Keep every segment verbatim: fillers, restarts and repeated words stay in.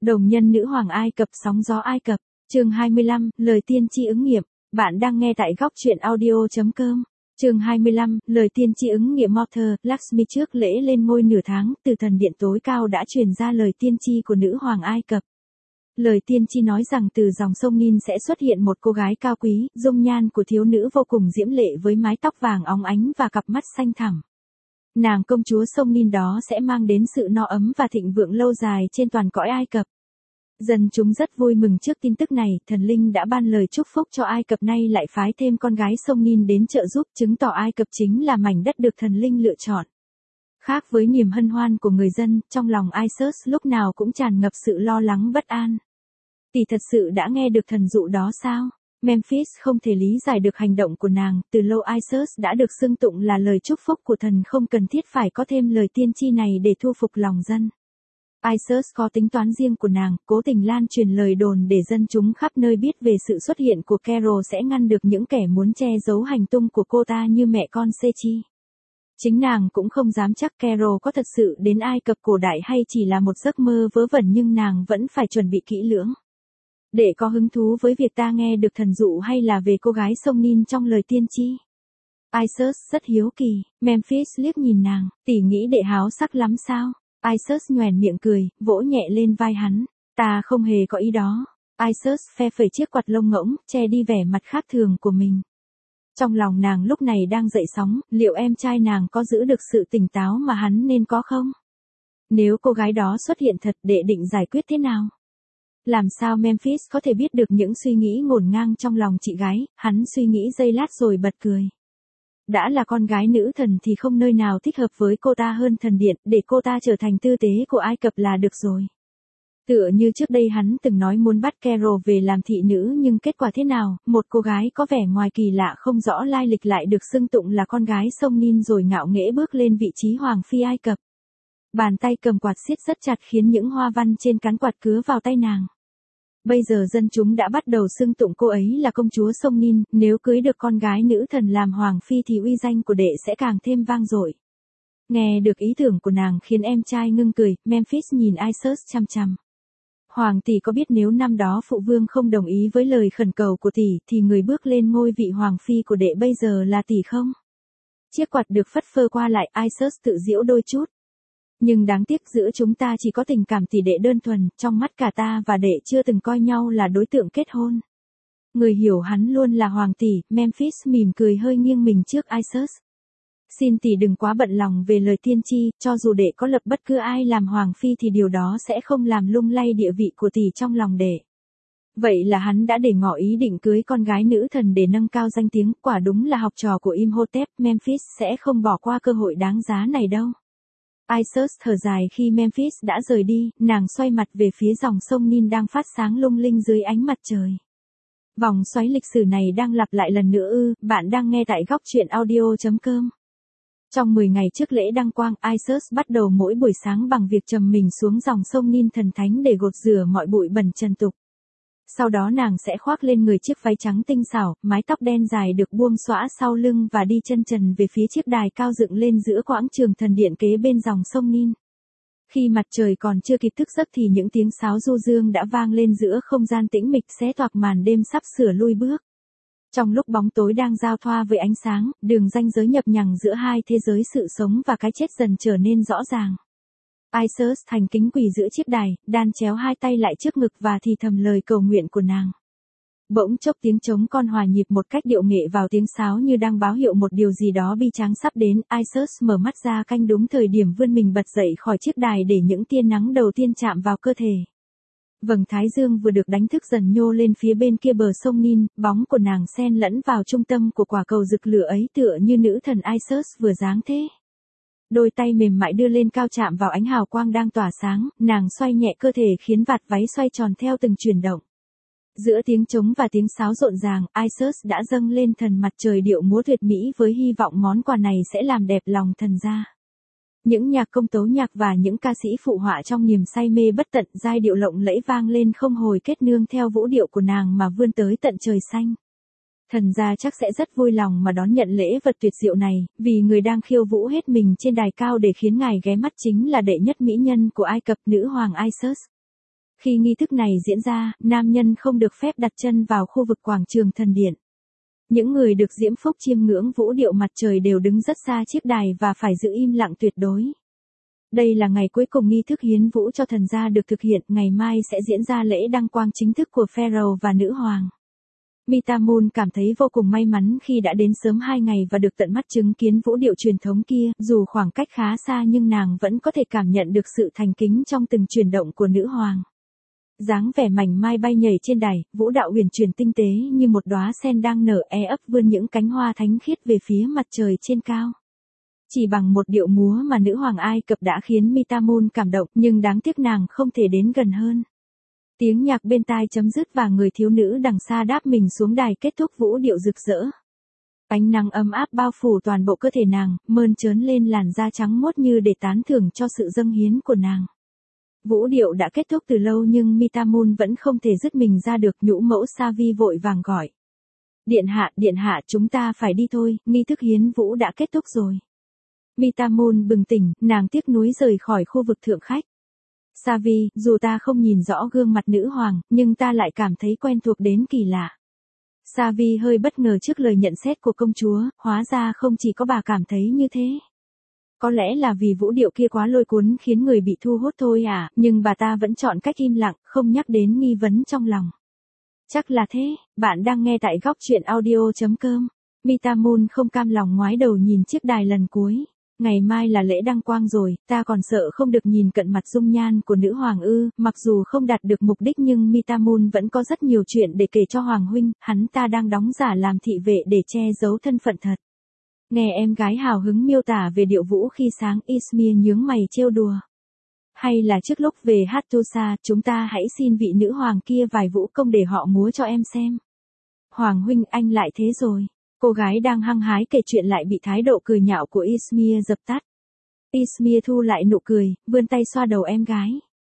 Đồng nhân nữ hoàng Ai Cập, sóng gió Ai Cập, chương hai mươi lăm, lời tiên tri ứng nghiệm. Bạn đang nghe tại góc truyện audio chấm com. Chương hai mươi lăm, lời tiên tri ứng nghiệm. Mother, Lakshmi trước lễ lên ngôi nửa tháng, từ thần điện tối cao đã truyền ra lời tiên tri của nữ hoàng Ai Cập. Lời tiên tri nói rằng từ dòng sông Nin sẽ xuất hiện một cô gái cao quý, dung nhan của thiếu nữ vô cùng diễm lệ với mái tóc vàng óng ánh và cặp mắt xanh thẳm. Nàng công chúa sông Nin đó sẽ mang đến sự no ấm và thịnh vượng lâu dài trên toàn cõi Ai Cập. Dân chúng rất vui mừng trước tin tức này, thần linh đã ban lời chúc phúc cho Ai Cập, nay lại phái thêm con gái sông Nin đến trợ giúp, chứng tỏ Ai Cập chính là mảnh đất được thần linh lựa chọn. Khác với niềm hân hoan của người dân, trong lòng Isis lúc nào cũng tràn ngập sự lo lắng bất an. Tỷ thật sự đã nghe được thần dụ đó sao? Memphis không thể lý giải được hành động của nàng, từ lâu Isis đã được xưng tụng là lời chúc phúc của thần, không cần thiết phải có thêm lời tiên tri này để thu phục lòng dân. Isis có tính toán riêng của nàng, cố tình lan truyền lời đồn để dân chúng khắp nơi biết về sự xuất hiện của Carol sẽ ngăn được những kẻ muốn che giấu hành tung của cô ta như mẹ con Sechi. Chính nàng cũng không dám chắc Carol có thật sự đến Ai Cập cổ đại hay chỉ là một giấc mơ vớ vẩn, nhưng nàng vẫn phải chuẩn bị kỹ lưỡng. Để có hứng thú với việc ta nghe được thần dụ hay là về cô gái sông Nin trong lời tiên tri? Isis rất hiếu kỳ. Memphis liếc nhìn nàng, tỷ nghĩ đệ háo sắc lắm sao? Isis nhoẻn miệng cười, vỗ nhẹ lên vai hắn. Ta không hề có ý đó. Isis phe phẩy chiếc quạt lông ngỗng, che đi vẻ mặt khác thường của mình. Trong lòng nàng lúc này đang dậy sóng, liệu em trai nàng có giữ được sự tỉnh táo mà hắn nên có không? Nếu cô gái đó xuất hiện thật, đệ định giải quyết thế nào? Làm sao Memphis có thể biết được những suy nghĩ ngổn ngang trong lòng chị gái? Hắn suy nghĩ giây lát rồi bật cười. Đã là con gái nữ thần thì không nơi nào thích hợp với cô ta hơn thần điện, để cô ta trở thành tư tế của Ai Cập là được rồi. Tựa như trước đây hắn từng nói muốn bắt Carol về làm thị nữ, nhưng kết quả thế nào? Một cô gái có vẻ ngoài kỳ lạ không rõ lai lịch lại được xưng tụng là con gái sông Nin rồi ngạo nghễ bước lên vị trí hoàng phi Ai Cập. Bàn tay cầm quạt siết rất chặt khiến những hoa văn trên cán quạt cứa vào tay nàng. Bây giờ dân chúng đã bắt đầu xưng tụng cô ấy là công chúa sông Nin, nếu cưới được con gái nữ thần làm hoàng phi thì uy danh của đệ sẽ càng thêm vang dội. Nghe được ý tưởng của nàng khiến em trai ngưng cười, Memphis nhìn Isis chăm chăm. Hoàng tỷ có biết nếu năm đó phụ vương không đồng ý với lời khẩn cầu của tỷ thì người bước lên ngôi vị hoàng phi của đệ bây giờ là tỷ không? Chiếc quạt được phất phơ qua lại, Isis tự giễu đôi chút. Nhưng đáng tiếc giữa chúng ta chỉ có tình cảm tỷ đệ đơn thuần, trong mắt cả ta và đệ chưa từng coi nhau là đối tượng kết hôn. Người hiểu hắn luôn là hoàng tỷ. Memphis mỉm cười hơi nghiêng mình trước Isis. Xin tỷ đừng quá bận lòng về lời tiên tri, cho dù đệ có lập bất cứ ai làm hoàng phi thì điều đó sẽ không làm lung lay địa vị của tỷ trong lòng đệ. Vậy là hắn đã để ngỏ ý định cưới con gái nữ thần để nâng cao danh tiếng, quả đúng là học trò của Imhotep. Memphis sẽ không bỏ qua cơ hội đáng giá này đâu. Isis thở dài khi Memphis đã rời đi, nàng xoay mặt về phía dòng sông Nin đang phát sáng lung linh dưới ánh mặt trời. Vòng xoáy lịch sử này đang lặp lại lần nữa ư? Bạn đang nghe tại góc truyện audio chấm com. Trong mười ngày trước lễ đăng quang, Isis bắt đầu mỗi buổi sáng bằng việc trầm mình xuống dòng sông Nin thần thánh để gột rửa mọi bụi bẩn trần tục. Sau đó nàng sẽ khoác lên người chiếc váy trắng tinh xảo, mái tóc đen dài được buông xõa sau lưng và đi chân trần về phía chiếc đài cao dựng lên giữa quảng trường thần điện kế bên dòng sông Nin. Khi mặt trời còn chưa kịp thức giấc thì những tiếng sáo du dương đã vang lên giữa không gian tĩnh mịch, xé toạc màn đêm sắp sửa lui bước. Trong lúc bóng tối đang giao thoa với ánh sáng, đường ranh giới nhập nhằng giữa hai thế giới sự sống và cái chết dần trở nên rõ ràng. Isis thành kính quỳ giữa chiếc đài, đan chéo hai tay lại trước ngực và thì thầm lời cầu nguyện của nàng. Bỗng chốc tiếng trống con hòa nhịp một cách điệu nghệ vào tiếng sáo như đang báo hiệu một điều gì đó bi tráng sắp đến. Isis mở mắt ra canh đúng thời điểm vươn mình bật dậy khỏi chiếc đài để những tia nắng đầu tiên chạm vào cơ thể. Vầng thái dương vừa được đánh thức dần nhô lên phía bên kia bờ sông Nin, bóng của nàng xen lẫn vào trung tâm của quả cầu rực lửa ấy tựa như nữ thần Isis vừa giáng thế. Đôi tay mềm mại đưa lên cao chạm vào ánh hào quang đang tỏa sáng, nàng xoay nhẹ cơ thể khiến vạt váy xoay tròn theo từng chuyển động. Giữa tiếng trống và tiếng sáo rộn ràng, Isis đã dâng lên thần mặt trời điệu múa tuyệt mỹ với hy vọng món quà này sẽ làm đẹp lòng thần gia. Những nhạc công tấu nhạc và những ca sĩ phụ họa trong niềm say mê bất tận, giai điệu lộng lẫy vang lên không hồi kết nương theo vũ điệu của nàng mà vươn tới tận trời xanh. Thần gia chắc sẽ rất vui lòng mà đón nhận lễ vật tuyệt diệu này, vì người đang khiêu vũ hết mình trên đài cao để khiến ngài ghé mắt chính là đệ nhất mỹ nhân của Ai Cập, nữ hoàng Isis. Khi nghi thức này diễn ra, nam nhân không được phép đặt chân vào khu vực quảng trường thần điện. Những người được diễm phúc chiêm ngưỡng vũ điệu mặt trời đều đứng rất xa chiếc đài và phải giữ im lặng tuyệt đối. Đây là ngày cuối cùng nghi thức hiến vũ cho thần gia được thực hiện, ngày mai sẽ diễn ra lễ đăng quang chính thức của Pharaoh và nữ hoàng. Mitamun cảm thấy vô cùng may mắn khi đã đến sớm hai ngày và được tận mắt chứng kiến vũ điệu truyền thống kia, dù khoảng cách khá xa nhưng nàng vẫn có thể cảm nhận được sự thành kính trong từng chuyển động của nữ hoàng. Dáng vẻ mảnh mai bay nhảy trên đài, vũ đạo huyền chuyển tinh tế như một đóa sen đang nở e ấp vươn những cánh hoa thánh khiết về phía mặt trời trên cao. Chỉ bằng một điệu múa mà nữ hoàng Ai Cập đã khiến Mitamun cảm động, nhưng đáng tiếc nàng không thể đến gần hơn. Tiếng nhạc bên tai chấm dứt và người thiếu nữ đằng xa đáp mình xuống đài kết thúc vũ điệu rực rỡ. Ánh nắng ấm áp bao phủ toàn bộ cơ thể nàng, mơn trớn lên làn da trắng muốt như để tán thưởng cho sự dâng hiến của nàng. Vũ điệu đã kết thúc từ lâu nhưng Mitamun vẫn không thể dứt mình ra được, nhũ mẫu Savi vội vàng gọi. Điện hạ, điện hạ, chúng ta phải đi thôi, nghi thức hiến vũ đã kết thúc rồi. Mitamun bừng tỉnh, nàng tiếc nuối rời khỏi khu vực thượng khách. Savi, dù ta không nhìn rõ gương mặt nữ hoàng, nhưng ta lại cảm thấy quen thuộc đến kỳ lạ. Savi hơi bất ngờ trước lời nhận xét của công chúa, hóa ra không chỉ có bà cảm thấy như thế. Có lẽ là vì vũ điệu kia quá lôi cuốn khiến người bị thu hút thôi à, nhưng bà ta vẫn chọn cách im lặng, không nhắc đến nghi vấn trong lòng. Chắc là thế, bạn đang nghe tại góc truyện audio chấm com. Mitamun không cam lòng ngoái đầu nhìn chiếc đài lần cuối. Ngày mai là lễ đăng quang rồi, ta còn sợ không được nhìn cận mặt dung nhan của nữ hoàng ư, mặc dù không đạt được mục đích nhưng Mitamun vẫn có rất nhiều chuyện để kể cho hoàng huynh, hắn ta đang đóng giả làm thị vệ để che giấu thân phận thật. Nghe em gái hào hứng miêu tả về điệu vũ khi sáng, Ismir nhướng mày trêu đùa. Hay là trước lúc về Hattusa, chúng ta hãy xin vị nữ hoàng kia vài vũ công để họ múa cho em xem. Hoàng huynh, anh lại thế rồi. Cô gái đang hăng hái kể chuyện lại bị thái độ cười nhạo của Ismir dập tắt. Ismir thu lại nụ cười, vươn tay xoa đầu em gái.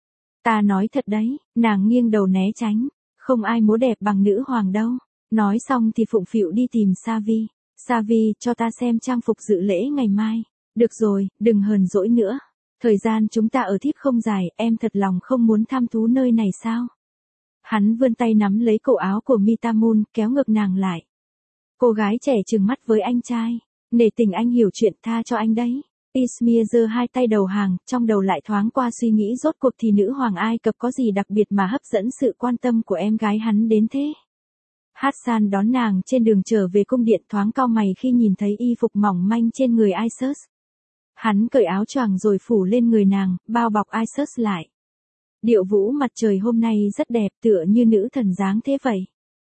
Ta nói thật đấy, nàng nghiêng đầu né tránh. Không ai múa đẹp bằng nữ hoàng đâu. Nói xong thì phụng phịu đi tìm Savi. Savi, cho ta xem trang phục dự lễ ngày mai. Được rồi, đừng hờn dỗi nữa. Thời gian chúng ta ở thiếp không dài, em thật lòng không muốn tham thú nơi này sao? Hắn vươn tay nắm lấy cổ áo của Mitamun, kéo ngực nàng lại. Cô gái trẻ trừng mắt với anh trai. Nể tình anh hiểu chuyện, tha cho anh đấy. Ismir giơ hai tay đầu hàng, trong đầu lại thoáng qua suy nghĩ rốt cuộc thì nữ hoàng Ai Cập có gì đặc biệt mà hấp dẫn sự quan tâm của em gái hắn đến thế. Hassan đón nàng trên đường trở về cung điện, thoáng cau mày khi nhìn thấy y phục mỏng manh trên người Isis. Hắn cởi áo choàng rồi phủ lên người nàng, bao bọc Isis lại. Điệu vũ mặt trời hôm nay rất đẹp, tựa như nữ thần dáng thế vậy.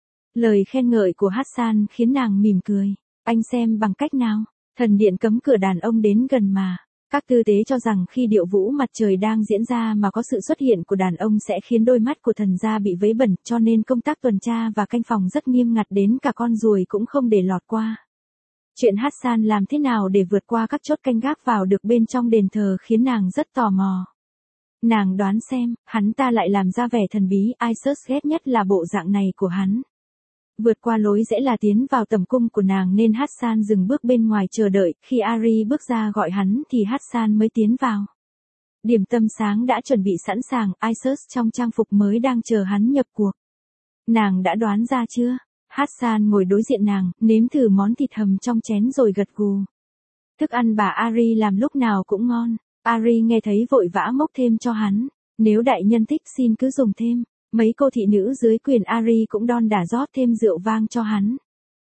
Lời khen ngợi của Hassan khiến nàng mỉm cười. Anh xem bằng cách nào, thần điện cấm cửa đàn ông đến gần mà. Các tư tế cho rằng khi điệu vũ mặt trời đang diễn ra mà có sự xuất hiện của đàn ông sẽ khiến đôi mắt của thần gia bị vấy bẩn, cho nên công tác tuần tra và canh phòng rất nghiêm ngặt, đến cả con ruồi cũng không để lọt qua. Chuyện Hassan làm thế nào để vượt qua các chốt canh gác vào được bên trong đền thờ khiến nàng rất tò mò. Nàng đoán xem, hắn ta lại làm ra vẻ thần bí, Isis ghét nhất là bộ dạng này của hắn. Vượt qua lối rẽ là tiến vào tầm cung của nàng nên Hassan dừng bước bên ngoài chờ đợi, khi Ari bước ra gọi hắn thì Hassan mới tiến vào. Điểm tâm sáng đã chuẩn bị sẵn sàng, Isis trong trang phục mới đang chờ hắn nhập cuộc. Nàng đã đoán ra chưa? Hassan ngồi đối diện nàng, nếm thử món thịt hầm trong chén rồi gật gù. Thức ăn bà Ari làm lúc nào cũng ngon. Ari nghe thấy vội vã mốc thêm cho hắn. Nếu đại nhân thích xin cứ dùng thêm. Mấy cô thị nữ dưới quyền Ari cũng đon đả rót thêm rượu vang cho hắn.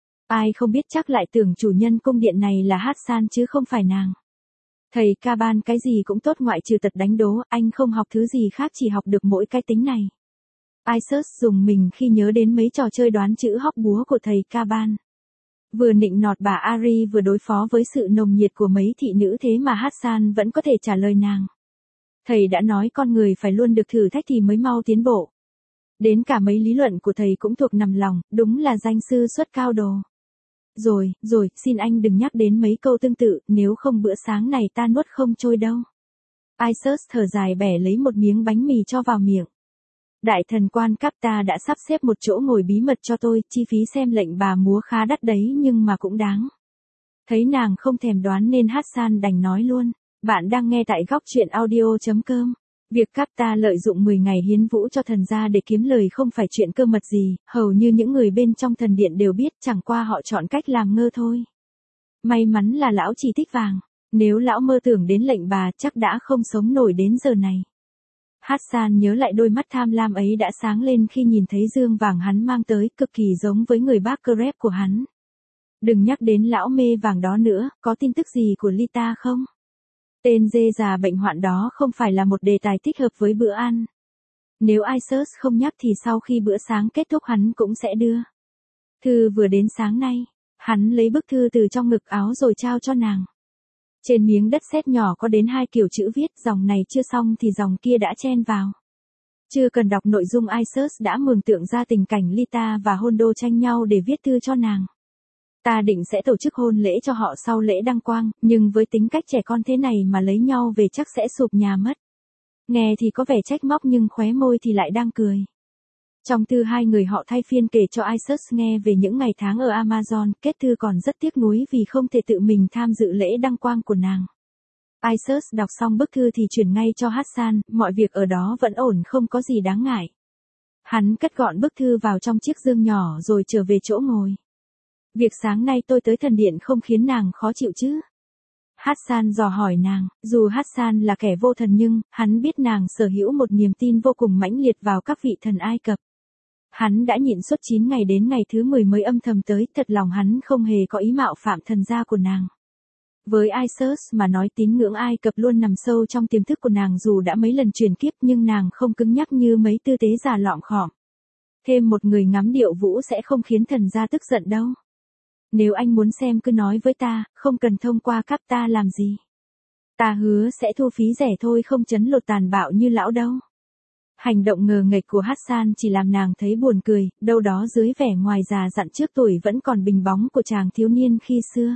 Ai không biết chắc lại tưởng chủ nhân cung điện này là Hassan chứ không phải nàng. Thầy Kaban cái gì cũng tốt ngoại trừ tật đánh đố, anh không học thứ gì khác, chỉ học được mỗi cái tính này. Isis dùng mình khi nhớ đến mấy trò chơi đoán chữ hóc búa của thầy Kaban. Vừa nịnh nọt bà Ari vừa đối phó với sự nồng nhiệt của mấy thị nữ, thế mà Hassan vẫn có thể trả lời nàng. Thầy đã nói con người phải luôn được thử thách thì mới mau tiến bộ. Đến cả mấy lý luận của thầy cũng thuộc nằm lòng, đúng là danh sư xuất cao đồ. Rồi, rồi, xin anh đừng nhắc đến mấy câu tương tự, nếu không bữa sáng này ta nuốt không trôi đâu. Isis thở dài bẻ lấy một miếng bánh mì cho vào miệng. Đại thần quan Capta đã sắp xếp một chỗ ngồi bí mật cho tôi, chi phí xem lệnh bà múa khá đắt đấy nhưng mà cũng đáng. Thấy nàng không thèm đoán nên Hassan đành nói luôn, bạn đang nghe tại góc truyện audio chấm com. Việc Capta lợi dụng mười ngày hiến vũ cho thần gia để kiếm lời không phải chuyện cơ mật gì, hầu như những người bên trong thần điện đều biết, chẳng qua họ chọn cách làm ngơ thôi. May mắn là lão chỉ thích vàng, nếu lão mơ tưởng đến lệnh bà chắc đã không sống nổi đến giờ này. Hassan nhớ lại đôi mắt tham lam ấy đã sáng lên khi nhìn thấy dương vàng hắn mang tới, cực kỳ giống với người bác Crep của hắn. Đừng nhắc đến lão mê vàng đó nữa, có tin tức gì của Lita không? Tên dê già bệnh hoạn đó không phải là một đề tài thích hợp với bữa ăn. Nếu Isus không nhắc thì sau khi bữa sáng kết thúc hắn cũng sẽ đưa. Thư vừa đến sáng nay, hắn lấy bức thư từ trong ngực áo rồi trao cho nàng. Trên miếng đất sét nhỏ có đến hai kiểu chữ viết, dòng này chưa xong thì dòng kia đã chen vào. Chưa cần đọc nội dung, Isus đã mường tượng ra tình cảnh Lita và Hondo tranh nhau để viết thư cho nàng. Ta định sẽ tổ chức hôn lễ cho họ sau lễ đăng quang, nhưng với tính cách trẻ con thế này mà lấy nhau về chắc sẽ sụp nhà mất. Nghe thì có vẻ trách móc nhưng khóe môi thì lại đang cười. Trong thư hai người họ thay phiên kể cho Isus nghe về những ngày tháng ở Amazon, kết thư còn rất tiếc nuối vì không thể tự mình tham dự lễ đăng quang của nàng. Isus đọc xong bức thư thì chuyển ngay cho Hassan, mọi việc ở đó vẫn ổn, không có gì đáng ngại. Hắn cất gọn bức thư vào trong chiếc dương nhỏ rồi trở về chỗ ngồi. Việc sáng nay tôi tới thần điện không khiến nàng khó chịu chứ? Hassan dò hỏi nàng, dù Hassan là kẻ vô thần nhưng, hắn biết nàng sở hữu một niềm tin vô cùng mãnh liệt vào các vị thần Ai Cập. Hắn đã nhịn suốt chín ngày đến ngày thứ mười mới âm thầm tới, thật lòng hắn không hề có ý mạo phạm thần gia của nàng. Với Isus mà nói, tín ngưỡng Ai Cập luôn nằm sâu trong tiềm thức của nàng, dù đã mấy lần chuyển kiếp nhưng nàng không cứng nhắc như mấy tư tế già lọm khọm. Thêm một người ngắm điệu vũ sẽ không khiến thần gia tức giận đâu. Nếu anh muốn xem cứ nói với ta, không cần thông qua Capta làm gì. Ta hứa sẽ thu phí rẻ thôi, không chấn lột tàn bạo như lão đâu. Hành động ngờ nghệch của Hassan chỉ làm nàng thấy buồn cười, đâu đó dưới vẻ ngoài già dặn trước tuổi vẫn còn bình bóng của chàng thiếu niên khi xưa.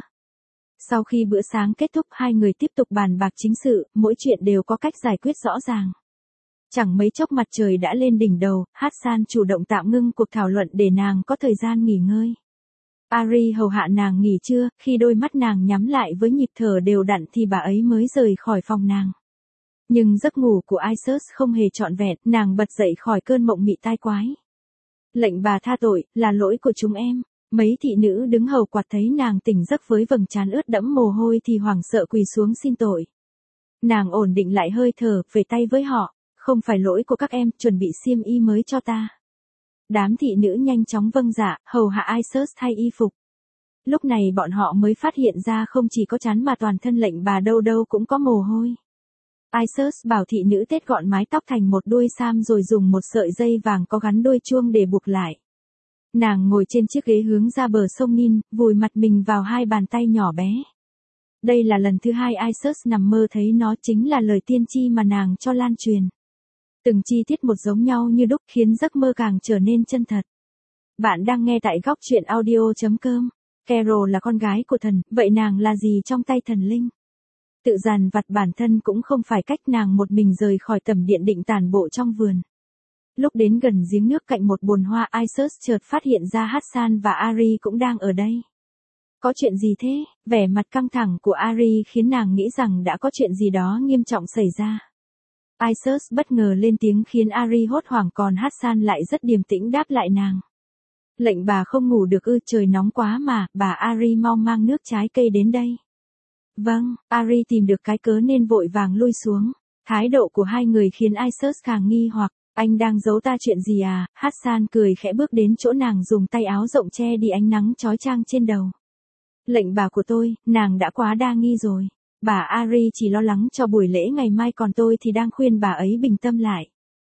Sau khi bữa sáng kết thúc, hai người tiếp tục bàn bạc chính sự, mỗi chuyện đều có cách giải quyết rõ ràng. Chẳng mấy chốc mặt trời đã lên đỉnh đầu, Hassan chủ động tạm ngưng cuộc thảo luận để nàng có thời gian nghỉ ngơi. Ari hầu hạ nàng nghỉ trưa, khi đôi mắt nàng nhắm lại với nhịp thở đều đặn thì bà ấy mới rời khỏi phòng nàng. Nhưng giấc ngủ của Isus không hề trọn vẹn, nàng bật dậy khỏi cơn mộng mị tai quái. Lệnh bà tha tội, là lỗi của chúng em. Mấy thị nữ đứng hầu quạt thấy nàng tỉnh giấc với vầng trán ướt đẫm mồ hôi thì hoảng sợ quỳ xuống xin tội. Nàng ổn định lại hơi thở, về tay với họ, không phải lỗi của các em, chuẩn bị xiêm y mới cho ta. Đám thị nữ nhanh chóng vâng dạ, hầu hạ Isus thay y phục. Lúc này bọn họ mới phát hiện ra không chỉ có trán mà toàn thân lệnh bà đâu đâu cũng có mồ hôi. Isus bảo thị nữ tết gọn mái tóc thành một đuôi sam rồi dùng một sợi dây vàng có gắn đuôi chuông để buộc lại. Nàng ngồi trên chiếc ghế hướng ra bờ sông Nin, vùi mặt mình vào hai bàn tay nhỏ bé. Đây là lần thứ hai Isus nằm mơ thấy nó, chính là lời tiên tri mà nàng cho lan truyền. Từng chi tiết một giống nhau như đúc khiến giấc mơ càng trở nên chân thật. Bạn đang nghe tại góc truyện audio chấm com. Carol là con gái của thần, vậy nàng là gì trong tay thần linh? Tự dằn vặt bản thân cũng không phải cách, nàng một mình rời khỏi tầm điện định tản bộ trong vườn. Lúc đến gần giếng nước cạnh một bồn hoa, Isus chợt phát hiện ra Hassan và Ari cũng đang ở đây. Có chuyện gì thế? Vẻ mặt căng thẳng của Ari khiến nàng nghĩ rằng đã có chuyện gì đó nghiêm trọng xảy ra. Isus bất ngờ lên tiếng khiến Ari hốt hoảng, còn Hassan lại rất điềm tĩnh đáp lại nàng. Lệnh bà không ngủ được ư? Trời nóng quá mà, bà Ari mau mang nước trái cây đến đây. Vâng, Ari tìm được cái cớ nên vội vàng lui xuống. Thái độ của hai người khiến Isus càng nghi hoặc, anh đang giấu ta chuyện gì à? Hassan cười khẽ bước đến chỗ nàng, dùng tay áo rộng che đi ánh nắng chói chang trên đầu. Lệnh bà của tôi, nàng đã quá đa nghi rồi. Bà Ari chỉ lo lắng cho buổi lễ ngày mai, còn tôi thì đang khuyên bà ấy bình tâm lại.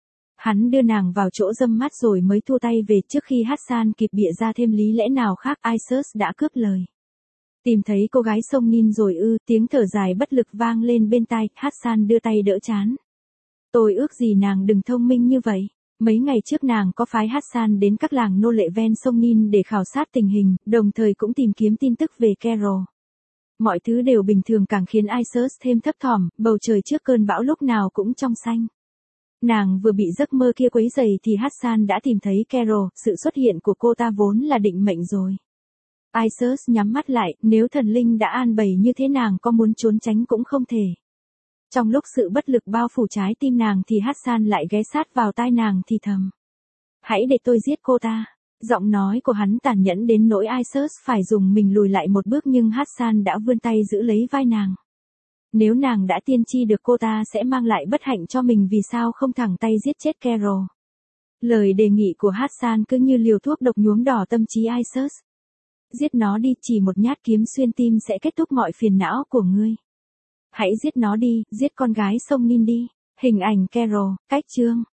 Hắn đưa nàng vào chỗ râm mát rồi mới thu tay về. Trước khi Hassan kịp bịa ra thêm lý lẽ nào khác, Isus đã cướp lời. Tìm thấy cô gái sông Nin rồi ư? Tiếng thở dài bất lực vang lên bên tai. Hassan đưa tay đỡ trán. Tôi ước gì nàng đừng thông minh như vậy. Mấy ngày trước nàng có phái Hassan đến các làng nô lệ ven sông Nin để khảo sát tình hình, đồng thời cũng tìm kiếm tin tức về Carol. Mọi thứ đều bình thường, càng khiến Isus thêm thấp thỏm, bầu trời trước cơn bão lúc nào cũng trong xanh. Nàng vừa bị giấc mơ kia quấy rầy thì Hassan đã tìm thấy Carol, sự xuất hiện của cô ta vốn là định mệnh rồi. Isus nhắm mắt lại, nếu thần linh đã an bày như thế nàng có muốn trốn tránh cũng không thể. Trong lúc sự bất lực bao phủ trái tim nàng thì Hassan lại ghé sát vào tai nàng thì thầm. Hãy để tôi giết cô ta. Giọng nói của hắn tàn nhẫn đến nỗi Isis phải dùng mình lùi lại một bước nhưng Hassan đã vươn tay giữ lấy vai nàng. Nếu nàng đã tiên tri được cô ta sẽ mang lại bất hạnh cho mình vì sao không thẳng tay giết chết Carol. Lời đề nghị của Hassan cứ như liều thuốc độc nhuốm đỏ tâm trí Isis. Giết nó đi, chỉ một nhát kiếm xuyên tim sẽ kết thúc mọi phiền não của ngươi. Hãy giết nó đi, giết con gái sông Nin đi. Hình ảnh Carol, cách chương.